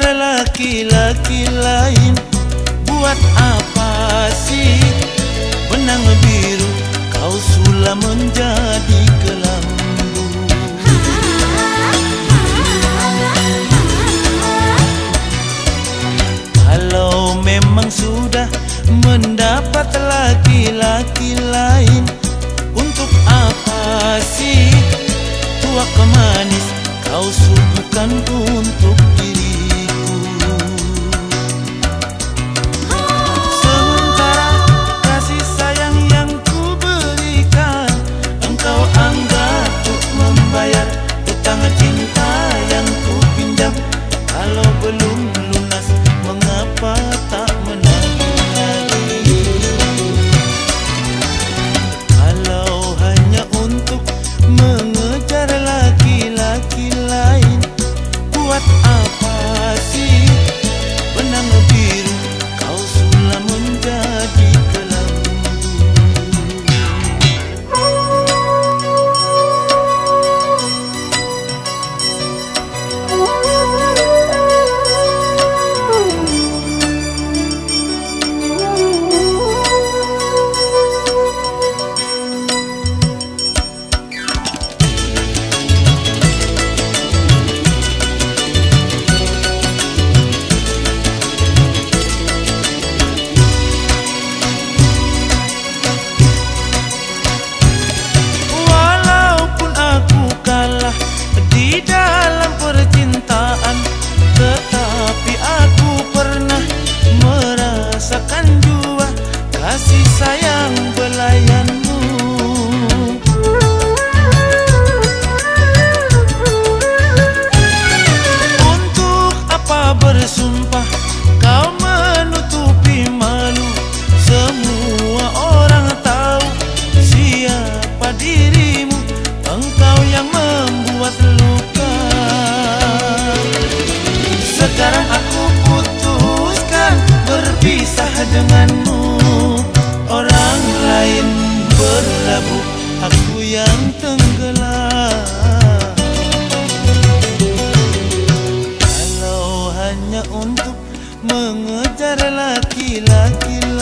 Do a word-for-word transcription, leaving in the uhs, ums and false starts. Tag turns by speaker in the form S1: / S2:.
S1: mengejar laki-laki lain. Buat apa sih benang biru kau sulam menjadi kelambu? Kalau memang sudah mendapat laki-laki lain, untuk apa sih tuak manis kau suguhkan untuk diriku? Sementara kasih sayang yang ku berikan, engkau anggap untuk membayar utang cinta yang ku pinjam. Kalau belum lunas, mengapa tak menagih lagi? Kalau hanya untuk mengejar laki-laki lain, buat apa sih benang biru kau sulam menjadi kelambu? Di dalam percintaan, tetapi aku pernah merasakan jua kasih sayang belayanmu. Untuk apa bersumpah kau menutupi malu? Semua orang tahu siapa dirimu, engkau yang membuat luka. Sekarang aku putuskan berpisah denganmu. Orang lain berlabuh, aku yang tenggelam. Kalau hanya untuk mengejar laki-laki